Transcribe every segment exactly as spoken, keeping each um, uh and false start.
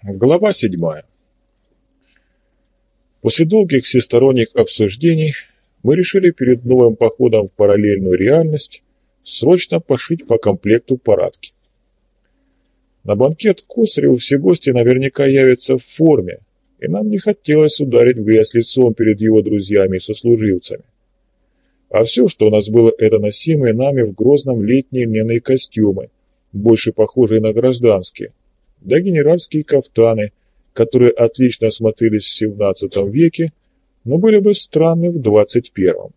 Глава седьмая. После долгих всесторонних обсуждений мы решили перед новым походом в параллельную реальность срочно пошить по комплекту парадки. На банкет Косареву все гости наверняка явятся в форме, и нам не хотелось ударить в грязь лицом перед его друзьями и сослуживцами. А все, что у нас было, это носимые нами в Грозном летние льняные костюмы, больше похожие на гражданские, да генеральские кафтаны, которые отлично смотрелись в семнадцатом веке, но были бы странны в двадцать первом.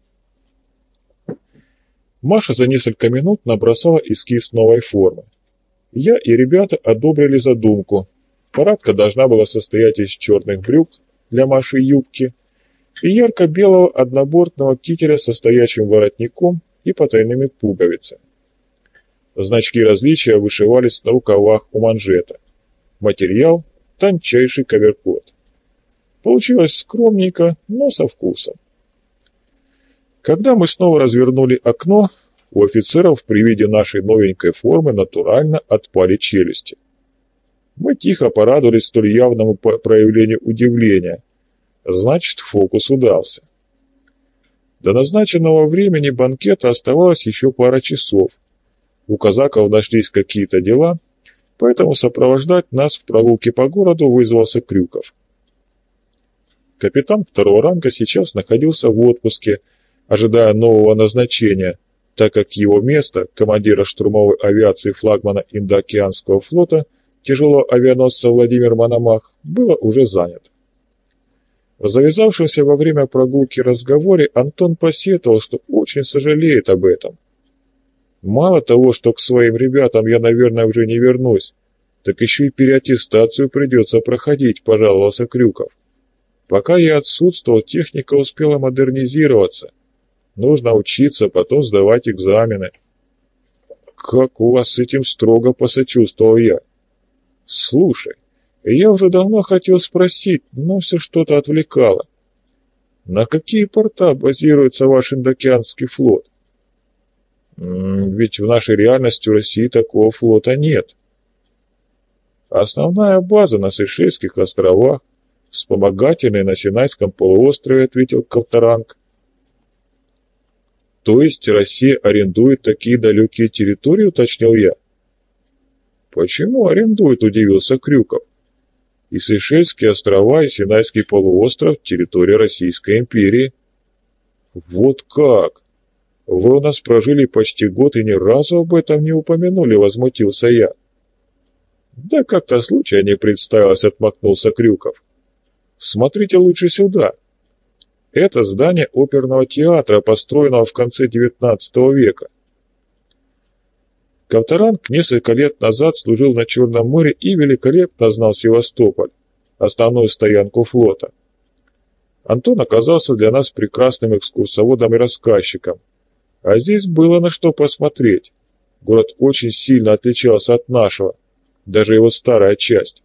Маша за несколько минут набросала эскиз новой формы. Я и ребята одобрили задумку. Парадка должна была состоять из черных брюк для Маши юбки и ярко-белого однобортного кителя со стоячим воротником и потайными пуговицами. Значки различия вышивались на рукавах у манжета. Материал – тончайший коверкот. Получилось скромненько, но со вкусом. Когда мы снова развернули окно, у офицеров при виде нашей новенькой формы натурально отпали челюсти. Мы тихо порадовались столь явному проявлению удивления. Значит, фокус удался. До назначенного времени банкета оставалось еще пара часов. У казаков нашлись какие-то дела, поэтому сопровождать нас в прогулке по городу вызвался Крюков. Капитан второго ранга сейчас находился в отпуске, ожидая нового назначения, так как его место, командира штурмовой авиации флагмана Индоокеанского флота, тяжелого авианосца Владимир Мономах, было уже занято. В завязавшемся во время прогулки разговоре Антон посетовал, что очень сожалеет об этом. Мало того, что к своим ребятам я, наверное, уже не вернусь, так еще и переаттестацию придется проходить, пожаловался Крюков. Пока я отсутствовал, техника успела модернизироваться. Нужно учиться, потом сдавать экзамены. Как у вас с этим строго, посочувствовал я. Слушай, я уже давно хотел спросить, но все что-то отвлекало. На какие порта базируется ваш Индоокеанский флот? Ведь в нашей реальности у России такого флота нет. Основная база на Сейшельских островах, вспомогательная на Синайском полуострове, ответил Ковторанг. То есть Россия арендует такие далекие территории, уточнил я. Почему арендует, удивился Крюков. И Сейшельские острова, и Синайский полуостров – территория Российской империи. Вот как! Вы у нас прожили почти год и ни разу об этом не упомянули, возмутился я. Да как-то случая не представилось, отмахнулся Крюков. Смотрите лучше сюда. Это здание оперного театра, построенного в конце девятнадцатого века. Ковторанг несколько лет назад служил на Черном море и великолепно знал Севастополь, основную стоянку флота. Антон оказался для нас прекрасным экскурсоводом и рассказчиком. А здесь было на что посмотреть. Город очень сильно отличался от нашего, даже его старая часть.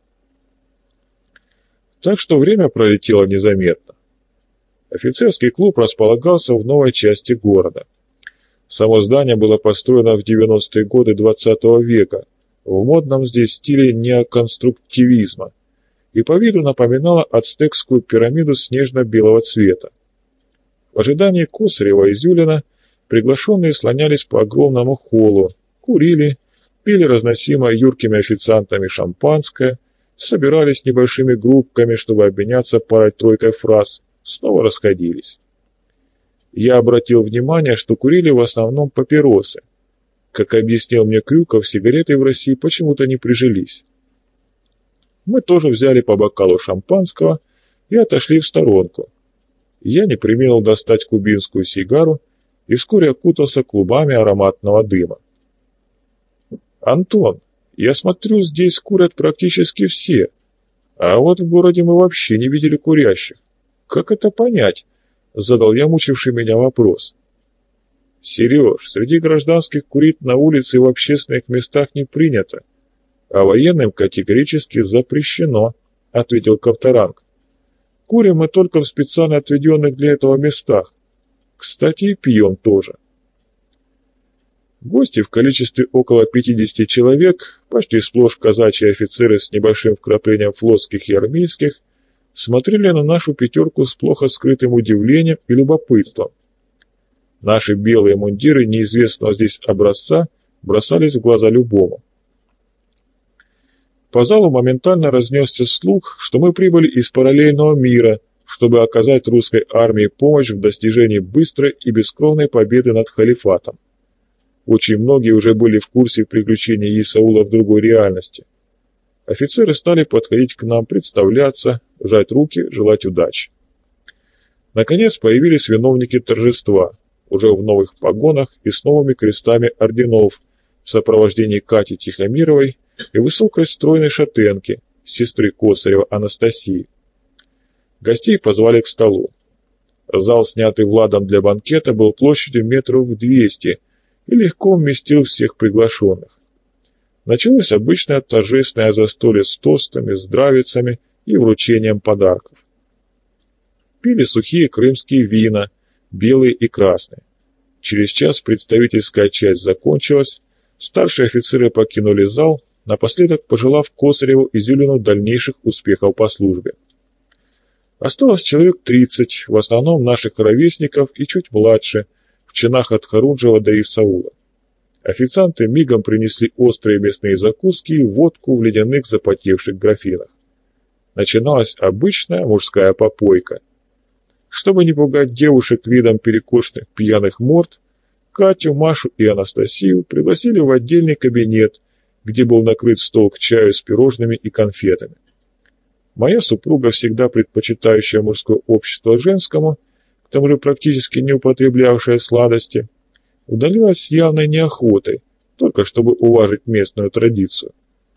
Так что время пролетело незаметно. Офицерский клуб располагался в новой части города. Само здание было построено в девяностые годы двадцатого века, в модном здесь стиле неоконструктивизма, и по виду напоминало ацтекскую пирамиду снежно-белого цвета. В ожидании Косарева и Зюлина приглашенные слонялись по огромному холлу, курили, пили разносимое юркими официантами шампанское, собирались небольшими группками, чтобы обменяться парой-тройкой фраз, снова расходились. Я обратил внимание, что курили в основном папиросы. Как объяснил мне Крюков, сигареты в России почему-то не прижились. Мы тоже взяли по бокалу шампанского и отошли в сторонку. Я не преминул достать кубинскую сигару и вскоре окутался клубами ароматного дыма. «Антон, я смотрю, здесь курят практически все, а вот в городе мы вообще не видели курящих. Как это понять?» — задал я мучивший меня вопрос. «Сереж, среди гражданских курить на улице и в общественных местах не принято, а военным категорически запрещено», — ответил Ковторанг. «Курим мы только в специально отведенных для этого местах. Кстати, и пьем тоже». Гости в количестве около пятидесяти человек, почти сплошь казачьи офицеры с небольшим вкраплением флотских и армейских, смотрели на нашу пятерку с плохо скрытым удивлением и любопытством. Наши белые мундиры неизвестного здесь образца бросались в глаза любому. По залу моментально разнесся слух, что мы прибыли из параллельного мира, чтобы оказать русской армии помощь в достижении быстрой и бескровной победы над халифатом. Очень многие уже были в курсе приключений Исаула в другой реальности. Офицеры стали подходить к нам, представляться, жать руки, желать удачи. Наконец появились виновники торжества, уже в новых погонах и с новыми крестами орденов, в сопровождении Кати Тихомировой и высокой стройной шатенки, сестры Косарева Анастасии. Гостей позвали к столу. Зал, снятый Владом для банкета, был площадью метров в двести и легко вместил всех приглашенных. Началось обычное торжественное застолье с тостами, здравицами и вручением подарков. Пили сухие крымские вина, белые и красные. Через час представительская часть закончилась, старшие офицеры покинули зал, напоследок пожелав Косареву и Зюлину дальнейших успехов по службе. Осталось человек тридцать, в основном наших ровесников и чуть младше, в чинах от Харунжева до Исаула. Официанты мигом принесли острые мясные закуски и водку в ледяных запотевших графинах. Начиналась обычная мужская попойка. Чтобы не пугать девушек видом перекошенных пьяных морд, Катю, Машу и Анастасию пригласили в отдельный кабинет, где был накрыт стол к чаю с пирожными и конфетами. Моя супруга, всегда предпочитающая мужское общество женскому, к тому же практически не употреблявшая сладости, удалилась с явной неохотой, только чтобы уважить местную традицию.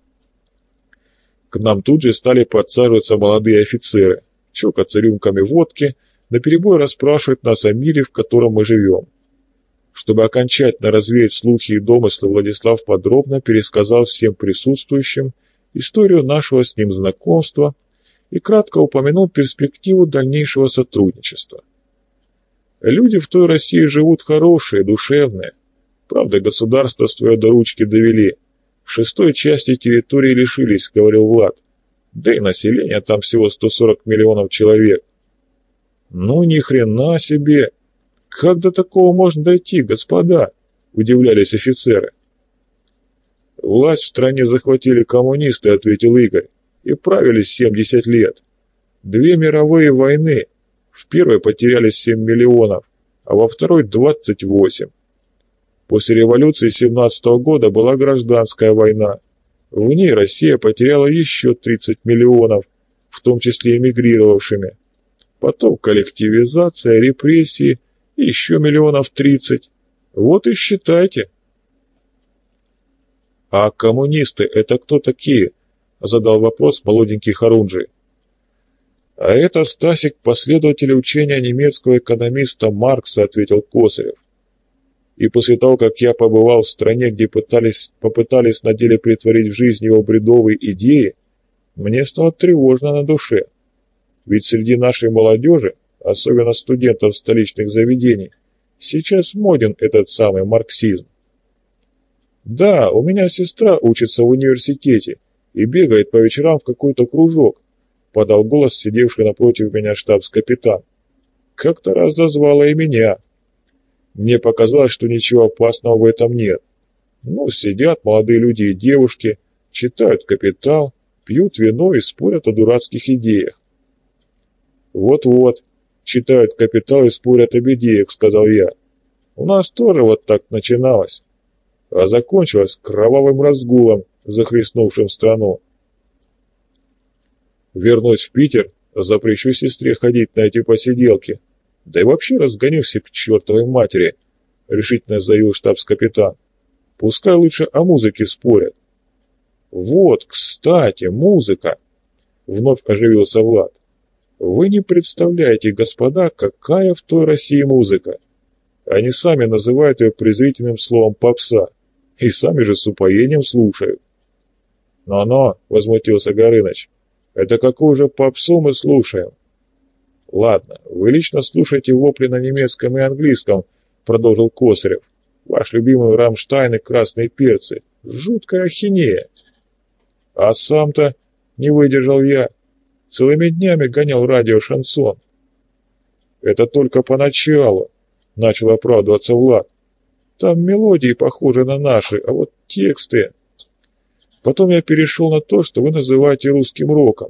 К нам тут же стали подсаживаться молодые офицеры, чокаться рюмками водки, наперебой расспрашивать нас о мире, в котором мы живем. Чтобы окончательно развеять слухи и домыслы, Владислав подробно пересказал всем присутствующим историю нашего с ним знакомства и кратко упомянул перспективу дальнейшего сотрудничества. Люди в той России живут хорошие, душевные. Правда, государство свое до ручки довели. Шестой части территории лишились, говорил Влад. Да и население там всего сто сорок миллионов человек. Ну ни хрена себе! Как до такого можно дойти, господа? Удивлялись офицеры. Власть в стране захватили коммунисты, ответил Игорь, и правили семьдесят лет. Две мировые войны. В первой потеряли семь миллионов, а во второй двадцать восемь. После революции семнадцатого года была гражданская война. В ней Россия потеряла еще тридцать миллионов, в том числе эмигрировавшими. Потом коллективизация, репрессии и еще миллионов тридцать. Вот и считайте. «А коммунисты — это кто такие?» — задал вопрос молоденький Харунжий. «А это, Стасик, последователи учения немецкого экономиста Маркса», — ответил Косарев. «И после того, как я побывал в стране, где пытались, попытались на деле притворить в жизнь его бредовые идеи, мне стало тревожно на душе. Ведь среди нашей молодежи, особенно студентов столичных заведений, сейчас моден этот самый марксизм. Да, у меня сестра учится в университете и бегает по вечерам в какой-то кружок», — подал голос сидевший напротив меня штабс-капитан. «Как-то раз зазвала и меня. Мне показалось, что ничего опасного в этом нет. Ну, сидят молодые люди и девушки, читают «Капитал», пьют вино и спорят о дурацких идеях». «Вот-вот, читают «Капитал» и спорят об идеях», — сказал я. «У нас тоже вот так начиналось, а закончилось кровавым разгулом, захлестнувшим страну. Вернусь в Питер, запрещу сестре ходить на эти посиделки, да и вообще разгоню всех к чертовой матери», — решительно заявил штабс-капитан. «Пускай лучше о музыке спорят». «Вот, кстати, музыка!» — вновь оживился Влад. «Вы не представляете, господа, какая в той России музыка. Они сами называют ее презрительным словом «попса», и сами же с упоением слушают». «Но-но», — возмутился Горыныч, — «это какую же попсу мы слушаем?» «Ладно, вы лично слушайте вопли на немецком и английском», — продолжил Косарев. Ваш любимый Рамштайн и красные перцы. Жуткая ахинея. А сам-то, не выдержал я, целыми днями гонял радио «Шансон». Это только поначалу, начал оправдываться Влад. Там мелодии похожи на наши, а вот тексты... Потом я перешел на то, что вы называете русским роком.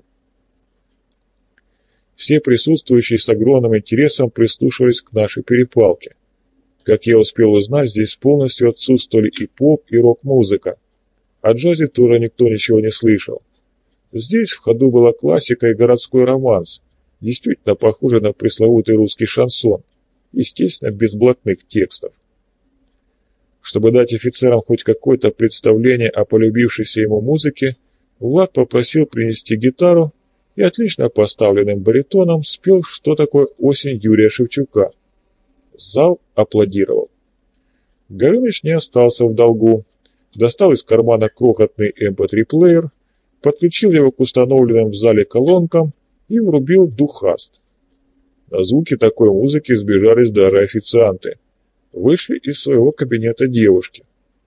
Все присутствующие с огромным интересом прислушивались к нашей перепалке. Как я успел узнать, здесь полностью отсутствовали и поп, и рок-музыка. О джазе тоже никто ничего не слышал. Здесь в ходу была классика и городской романс, действительно похожий на пресловутый русский шансон, естественно, без блатных текстов. Чтобы дать офицерам хоть какое-то представление о полюбившейся ему музыке, Влад попросил принести гитару и отлично поставленным баритоном спел, что такое «Осень» Юрия Шевчука. Зал аплодировал. Горыныч не остался в долгу. Достал из кармана крохотный эм пэ три-плеер, подключил его к установленным в зале колонкам и врубил духаст. На звуки такой музыки сбежались даже официанты. Вышли из своего кабинета девушки.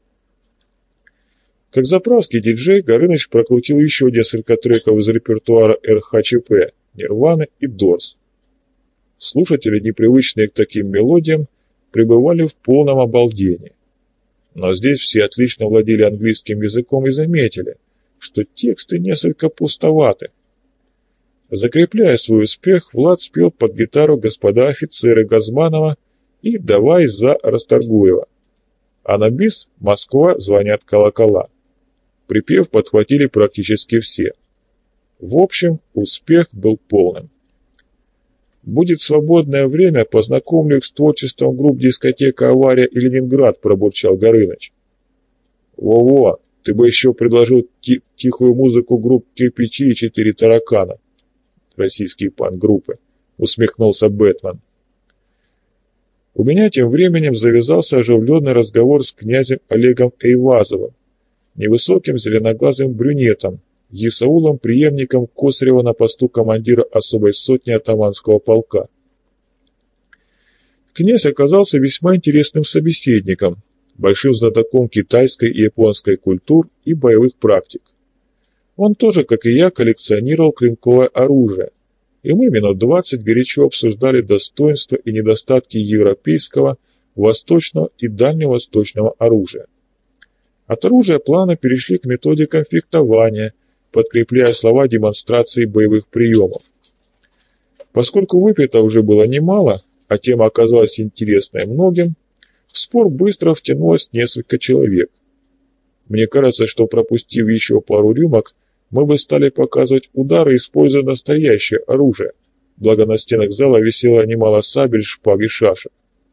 Как заправский диджей, Горыныч прокрутил еще несколько треков из репертуара эр ха че пэ, Нирваны и Дорс. Слушатели, непривычные к таким мелодиям, пребывали в полном обалдении. Но здесь все отлично владели английским языком и заметили, что тексты несколько пустоваты. Закрепляя свой успех, Влад спел под гитару «Господа офицеры» Газманова и «Давай за Расторгуева». А на бис «Москва» звонят колокола. Припев подхватили практически все. В общем, успех был полным. «Будет свободное время, познакомлю их с творчеством групп «Дискотека Авария» и «Ленинград», — пробурчал Горыныч. «Во-во, ты бы еще предложил ти- тихую музыку групп «Кирпичи» и «Четыре таракана», российские панк-группы», — усмехнулся Бэтмен. У меня тем временем завязался оживленный разговор с князем Олегом Эйвазовым, невысоким зеленоглазым брюнетом, Исаулом, преемником Косарева на посту командира особой сотни атаманского полка. Князь оказался весьма интересным собеседником, большим знатоком китайской и японской культур и боевых практик. Он тоже, как и я, коллекционировал клинковое оружие, и мы минут двадцать горячо обсуждали достоинства и недостатки европейского, восточного и дальневосточного оружия. От оружия плавно перешли к методикам фехтования, подкрепляя слова демонстрации боевых приемов. Поскольку выпито уже было немало, а тема оказалась интересной многим, в спор быстро втянулось несколько человек. Мне кажется, что пропустив еще пару рюмок, мы бы стали показывать удары, используя настоящее оружие, благо на стенах зала висело немало сабель, шпаг и шашек.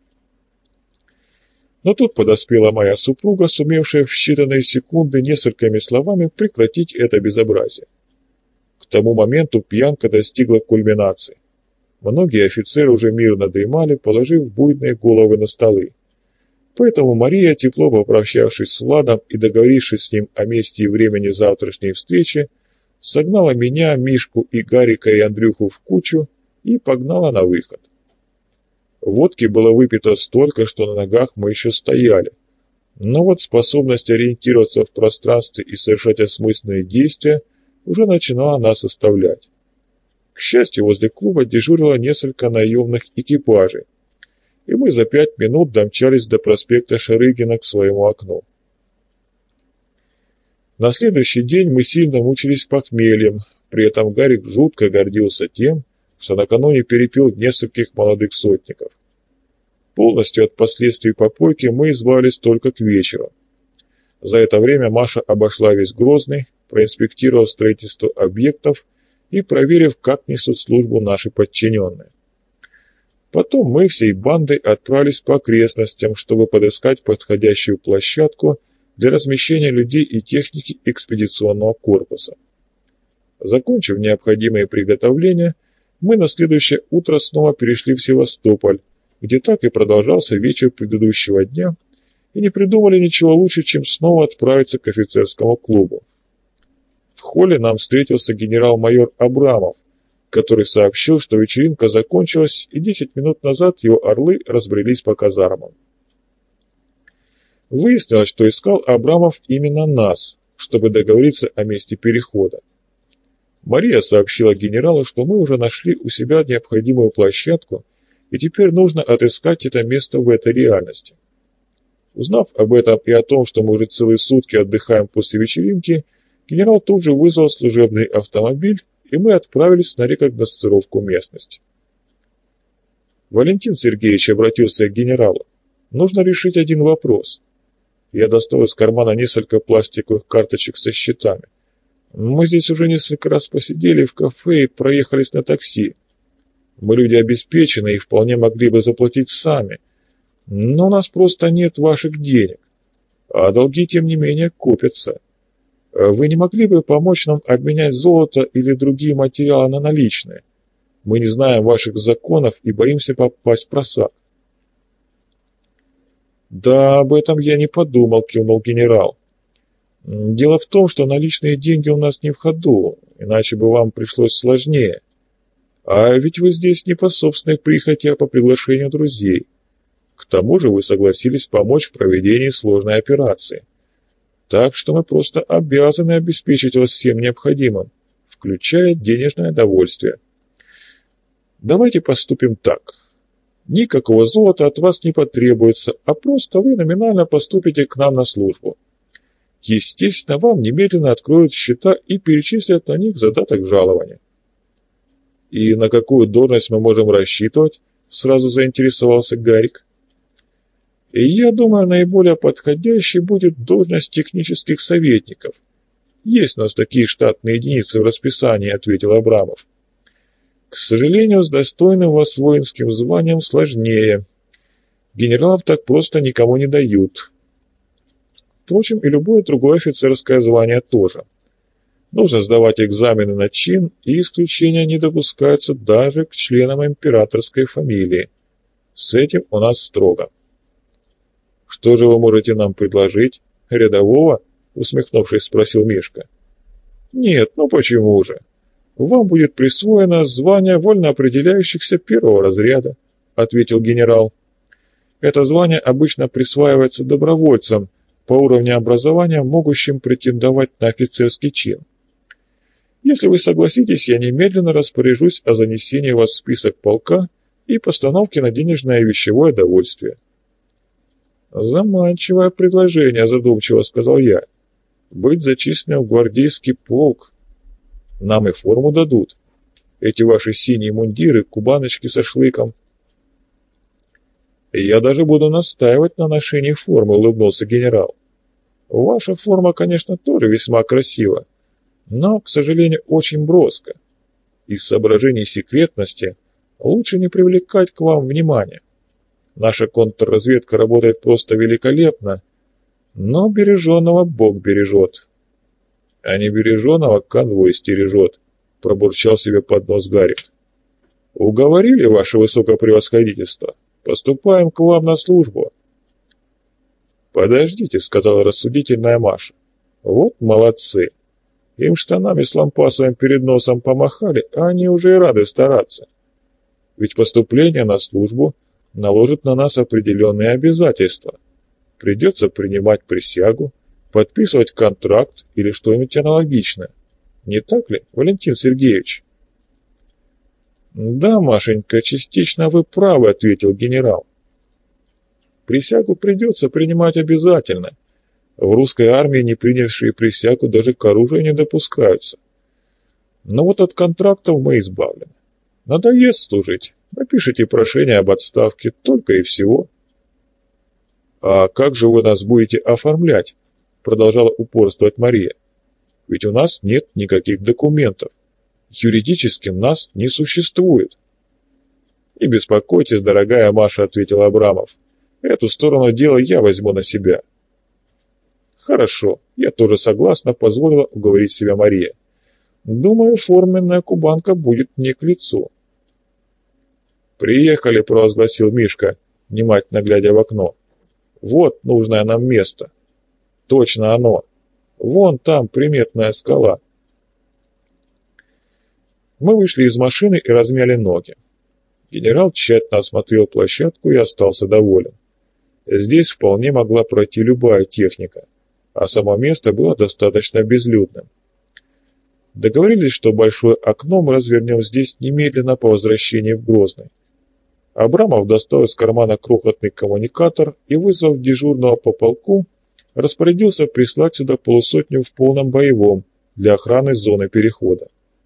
Но тут подоспела моя супруга, сумевшая в считанные секунды несколькими словами прекратить это безобразие. К тому моменту пьянка достигла кульминации. Многие офицеры уже мирно дремали, положив буйные головы на столы. Поэтому Мария, тепло попрощавшись с Владом и договорившись с ним о месте и времени завтрашней встречи, согнала меня, Мишку и Гарика и Андрюху в кучу и погнала на выход. Водки было выпито столько, что на ногах мы еще стояли. Но вот способность ориентироваться в пространстве и совершать осмысленные действия уже начинала нас оставлять. К счастью, возле клуба дежурило несколько наемных экипажей, и мы за пять минут домчались до проспекта Шарыгина к своему окну. На следующий день мы сильно мучились похмельем, при этом Гарик жутко гордился тем, что накануне перепил нескольких молодых сотников. Полностью от последствий попойки мы избавились только к вечеру. За это время Маша обошла весь Грозный, проинспектировав строительство объектов и проверив, как несут службу наши подчиненные. Потом мы всей бандой отправились по окрестностям, чтобы подыскать подходящую площадку для размещения людей и техники экспедиционного корпуса. Закончив необходимые приготовления, мы на следующее утро снова перешли в Севастополь, где так и продолжался вечер предыдущего дня, и не придумали ничего лучше, чем снова отправиться к офицерскому клубу. В холле нам встретился генерал-майор Абрамов, который сообщил, что вечеринка закончилась, и десять минут назад его орлы разбрелись по казармам. Выяснилось, что искал Абрамов именно нас, чтобы договориться о месте перехода. Мария сообщила генералу, что мы уже нашли у себя необходимую площадку, и теперь нужно отыскать это место в этой реальности. Узнав об этом и о том, что мы уже целые сутки отдыхаем после вечеринки, генерал тут же вызвал служебный автомобиль, и мы отправились на рекогносцировку местности. Валентин Сергеевич обратился к генералу. Нужно решить один вопрос. Я достал из кармана несколько пластиковых карточек со счетами. Мы здесь уже несколько раз посидели в кафе и проехались на такси. Мы люди обеспеченные и вполне могли бы заплатить сами, но у нас просто нет ваших денег, а долги, тем не менее, копятся. Вы не могли бы помочь нам обменять золото или другие материалы на наличные? Мы не знаем ваших законов и боимся попасть в просак. «Да, об этом я не подумал», — кивнул генерал. «Дело в том, что наличные деньги у нас не в ходу, иначе бы вам пришлось сложнее. А ведь вы здесь не по собственной прихоти, а по приглашению друзей. К тому же вы согласились помочь в проведении сложной операции. Так что мы просто обязаны обеспечить вас всем необходимым, включая денежное довольствие. Давайте поступим так. Никакого золота от вас не потребуется, а просто вы номинально поступите к нам на службу. Естественно, вам немедленно откроют счета и перечислят на них задаток жалования». «И на какую должность мы можем рассчитывать?» — сразу заинтересовался Гарик. «И я думаю, наиболее подходящей будет должность технических советников. Есть у нас такие штатные единицы в расписании», — ответил Абрамов. «К сожалению, с достойным вас воинским званием сложнее. Генералов так просто никому не дают. Впрочем, и любое другое офицерское звание тоже. Нужно сдавать экзамены на чин, и исключения не допускаются даже к членам императорской фамилии. С этим у нас строго». «Что же вы можете нам предложить? Рядового?» — усмехнувшись, спросил Мишка. «Нет, ну почему же? Вам будет присвоено звание вольно определяющихся первого разряда», — ответил генерал. «Это звание обычно присваивается добровольцам по уровню образования, могущим претендовать на офицерский чин. Если вы согласитесь, я немедленно распоряжусь о занесении вас в список полка и постановке на денежное и вещевое довольствие». «Заманчивое предложение», — задумчиво сказал я. «Быть зачисленным в гвардейский полк. Нам и форму дадут. Эти ваши синие мундиры, кубаночки со шлыком». «Я даже буду настаивать на ношении формы», — улыбнулся генерал. «Ваша форма, конечно, тоже весьма красива, но, к сожалению, очень броско. Из соображений секретности лучше не привлекать к вам внимания. Наша контрразведка работает просто великолепно, но береженого Бог бережет». «А не береженого конвой стережет», — пробурчал себе под нос Гарик. «Уговорили, ваше высокопревосходительство? Поступаем к вам на службу». «Подождите», — сказала рассудительная Маша. «Вот молодцы. Им штанами с лампасом перед носом помахали, а они уже и рады стараться. Ведь поступление на службу наложит на нас определенные обязательства. Придется принимать присягу, подписывать контракт или что-нибудь аналогичное. Не так ли, Валентин Сергеевич?» «Да, Машенька, частично вы правы», — ответил генерал. «Присягу придется принимать обязательно. В русской армии не принявшие присягу даже к оружию не допускаются. Но вот от контрактов мы избавлены. Надоест служить, напишите прошение об отставке, только и всего». «А как же вы нас будете оформлять?» — продолжала упорствовать Мария. «Ведь у нас нет никаких документов. Юридически нас не существует». «Не беспокойтесь, дорогая Маша», — ответил Абрамов. «Эту сторону дела я возьму на себя». «Хорошо, я тоже согласна», — позволила уговорить себя Мария. «Думаю, форменная кубанка будет мне к лицу». «Приехали», — провозгласил Мишка, внимательно глядя в окно. «Вот нужное нам место». «Точно оно. Вон там приметная скала». Мы вышли из машины и размяли ноги. Генерал тщательно осмотрел площадку и остался доволен. Здесь вполне могла пройти любая техника, а само место было достаточно безлюдным. Договорились, что большое окно мы развернем здесь немедленно по возвращении в Грозный. Абрамов достал из кармана крохотный коммуникатор и, вызвав дежурного по полку, распорядился прислать сюда полусотню в полном боевом для охраны зоны перехода.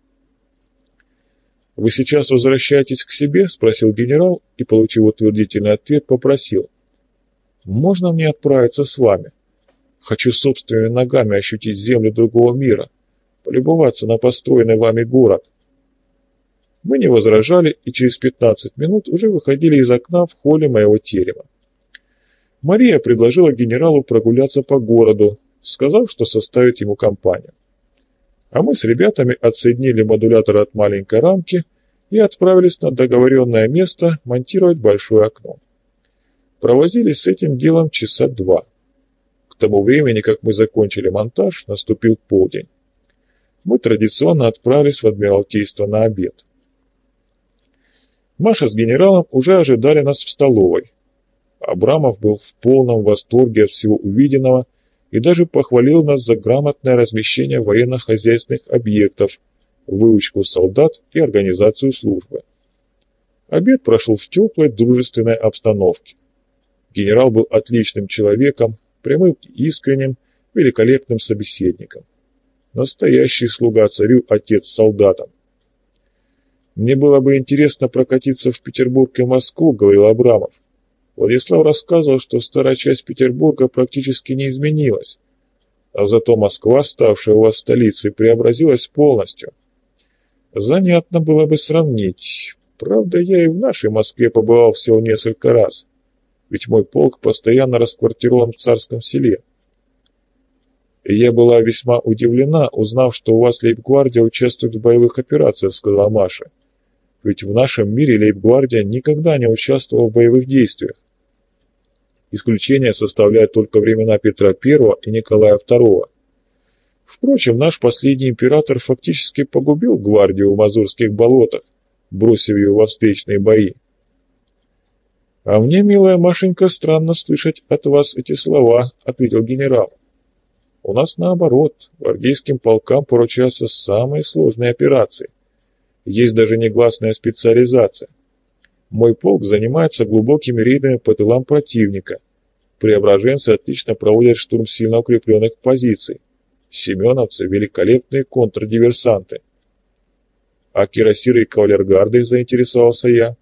«Вы сейчас возвращаетесь к себе?» – спросил генерал и, получив утвердительный ответ, попросил. «Можно мне отправиться с вами? Хочу собственными ногами ощутить землю другого мира, полюбоваться на построенный вами город». Мы не возражали и через пятнадцать минут уже выходили из окна в холле моего терема. Мария предложила генералу прогуляться по городу, сказав, что составит ему компанию. А мы с ребятами отсоединили модулятор от маленькой рамки и отправились на договоренное место монтировать большое окно. Провозились с этим делом часа два. К тому времени, как мы закончили монтаж, наступил полдень. Мы традиционно отправились в Адмиралтейство на обед. Маша с генералом уже ожидали нас в столовой. Абрамов был в полном восторге от всего увиденного и даже похвалил нас за грамотное размещение военно-хозяйственных объектов, выучку солдат и организацию службы. Обед прошел в теплой, дружественной обстановке. Генерал был отличным человеком, прямым и искренним, великолепным собеседником. Настоящий слуга царю, отец солдатам. «Мне было бы интересно прокатиться в Петербург и Москву», — говорил Абрамов. Владислав рассказывал, что старая часть Петербурга практически не изменилась, а зато Москва, ставшая у вас столицей, преобразилась полностью. Занятно было бы сравнить. Правда, я и в нашей Москве побывал всего несколько раз, ведь мой полк постоянно расквартирован в Царском Селе. И я была весьма удивлена, узнав, что у вас лейб-гвардия участвует в боевых операциях, сказала Маша. Ведь в нашем мире лейб-гвардия никогда не участвовала в боевых действиях. Исключение составляют только времена Петра Первого и Николая Второго. Впрочем, наш последний император фактически погубил гвардию в Мазурских болотах, бросив ее во встречные бои. «А мне, милая Машенька, странно слышать от вас эти слова», — ответил генерал. «У нас наоборот, гвардейским полкам поручаются самые сложные операции. Есть даже негласная специализация. Мой полк занимается глубокими рейдами по тылам противника. Преображенцы отлично проводят штурм сильно укрепленных позиций. Семеновцы – великолепные контрдиверсанты». «А кирасиры и кавалергарды?» – заинтересовался я.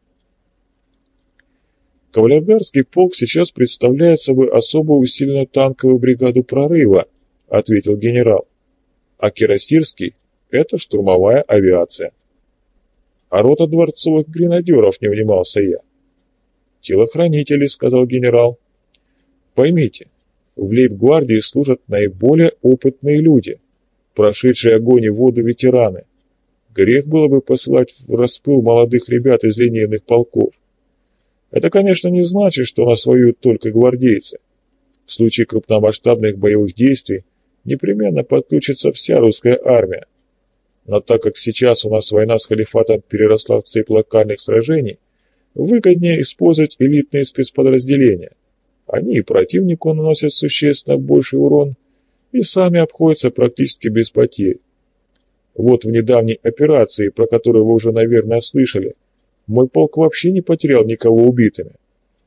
«Кавалергардский полк сейчас представляет собой особо усиленную танковую бригаду прорыва», – ответил генерал. «А кирасирский – это штурмовая авиация». «А рота дворцовых гренадеров», — не внимался я. «Телохранители», — сказал генерал. «Поймите, в лейб-гвардии служат наиболее опытные люди, прошедшие огонь и воду ветераны. Грех было бы посылать в распыл молодых ребят из линейных полков. Это, конечно, не значит, что у нас воюют только гвардейцы. В случае крупномасштабных боевых действий непременно подключится вся русская армия. Но так как сейчас у нас война с халифатом переросла в цепь локальных сражений, выгоднее использовать элитные спецподразделения. Они и противнику наносят существенно больший урон, и сами обходятся практически без потерь. Вот в недавней операции, про которую вы уже, наверное, слышали, мой полк вообще не потерял никого убитыми.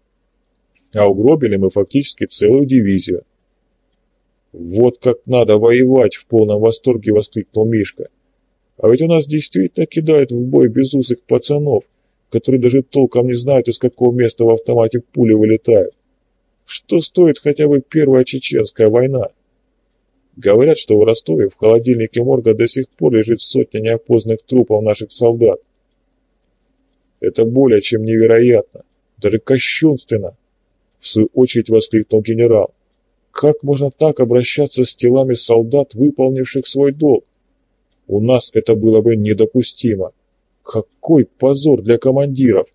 А угробили мы фактически целую дивизию. «Вот как надо воевать!» — в полном восторге воскликнул Мишка. «А ведь у нас действительно кидают в бой безусых пацанов, которые даже толком не знают, из какого места в автомате пули вылетают. Что стоит хотя бы Первая Чеченская война? Говорят, что в Ростове в холодильнике морга до сих пор лежит сотня неопознанных трупов наших солдат. Это более чем невероятно, даже кощунственно!» В свою очередь воскликнул генерал. «Как можно так обращаться с телами солдат, выполнивших свой долг? У нас это было бы недопустимо. Какой позор для командиров!»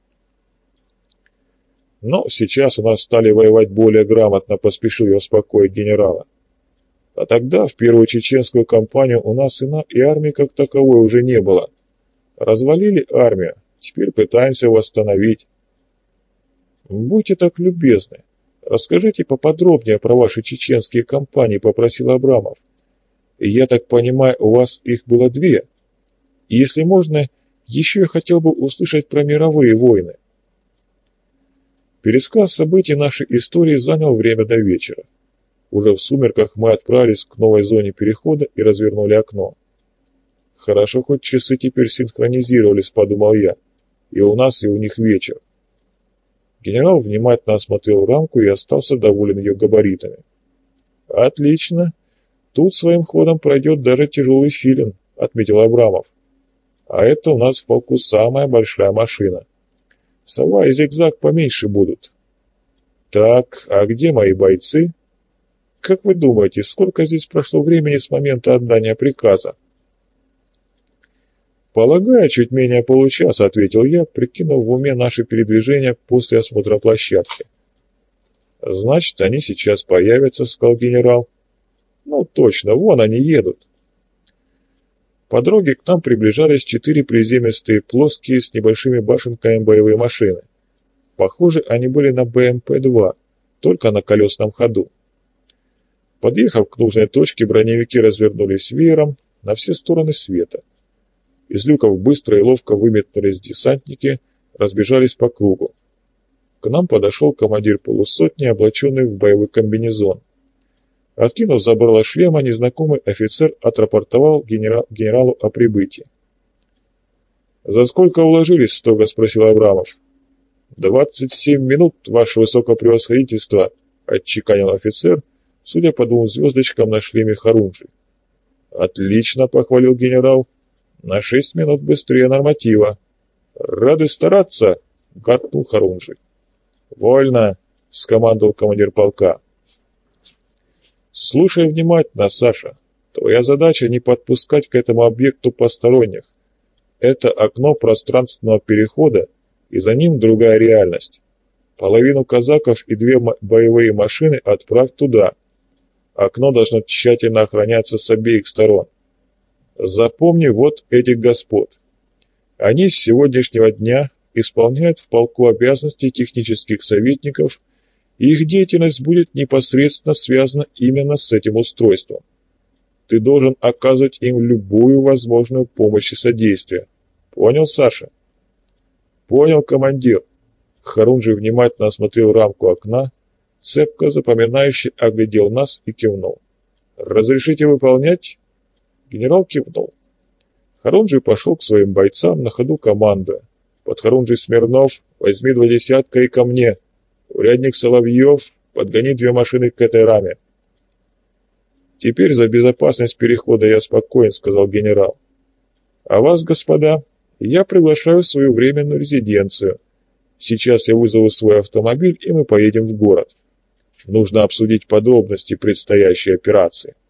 «Но сейчас у нас стали воевать более грамотно», — поспешил я успокоить генерала. «А тогда, в первую чеченскую кампанию, у нас и, на... и армии как таковой уже не было. Развалили армию, теперь пытаемся восстановить». «Будьте так любезны, «Расскажите поподробнее про ваши чеченские кампании», — попросил Абрамов. «Я так понимаю, у вас их было две. И если можно, еще я хотел бы услышать про мировые войны». Пересказ событий нашей истории занял время до вечера. Уже в сумерках мы отправились к новой зоне перехода и развернули окно. «Хорошо, хоть часы теперь синхронизировались», — подумал я. «И у нас, и у них вечер». Генерал внимательно осмотрел рамку и остался доволен ее габаритами. «Отлично. Тут своим ходом пройдет даже тяжелый филин», — отметил Абрамов. «А это у нас в полку самая большая машина. Сова и зигзаг поменьше будут». «Так, а где мои бойцы?» «Как вы думаете, сколько здесь прошло времени с момента отдания приказа?» «Полагаю, чуть менее получаса», — ответил я, прикинув в уме наши передвижения после осмотра площадки. «Значит, они сейчас появятся», — сказал генерал. «Ну, точно, вон они едут». По дороге к нам приближались четыре приземистые, плоские, с небольшими башенками боевые машины. Похоже, они были на бэ эм пэ два, только на колесном ходу. Подъехав к нужной точке, броневики развернулись веером на все стороны света. Из люков быстро и ловко выметнулись десантники, разбежались по кругу. К нам подошел командир полусотни, облаченный в боевой комбинезон. Откинув забрало шлема, незнакомый офицер отрапортовал генерал, генералу о прибытии. «За сколько уложились?» — строго спросил Абрамов. «Двадцать семь минут, ваше высокопревосходительство», — отчеканил офицер, судя по двум звездочкам на шлеме Харунжи. «Отлично», — похвалил генерал. «На шесть минут быстрее норматива». «Рады стараться», — гаркнул Харунжи. «Вольно», — скомандовал командир полка. «Слушай внимательно, Саша. Твоя задача не подпускать к этому объекту посторонних. Это окно пространственного перехода, и за ним другая реальность. Половину казаков и две боевые машины отправь туда. Окно должно тщательно охраняться с обеих сторон. Запомни вот этих господ. Они с сегодняшнего дня исполняют в полку обязанности технических советников, и их деятельность будет непосредственно связана именно с этим устройством. Ты должен оказывать им любую возможную помощь и содействие. Понял, Саша?» «Понял, командир». Харунжи внимательно осмотрел рамку окна, цепко запоминающе оглядел нас и кивнул. «Разрешите выполнять?» Генерал кивнул. Харунжи пошел к своим бойцам, на ходу командуя. «Подхорунжий Смирнов, возьми два десятка и ко мне. Урядник Соловьев, подгони две машины к этой раме». «Теперь за безопасность перехода я спокоен», — сказал генерал. «А вас, господа, я приглашаю в свою временную резиденцию. Сейчас я вызову свой автомобиль, и мы поедем в город. Нужно обсудить подробности предстоящей операции».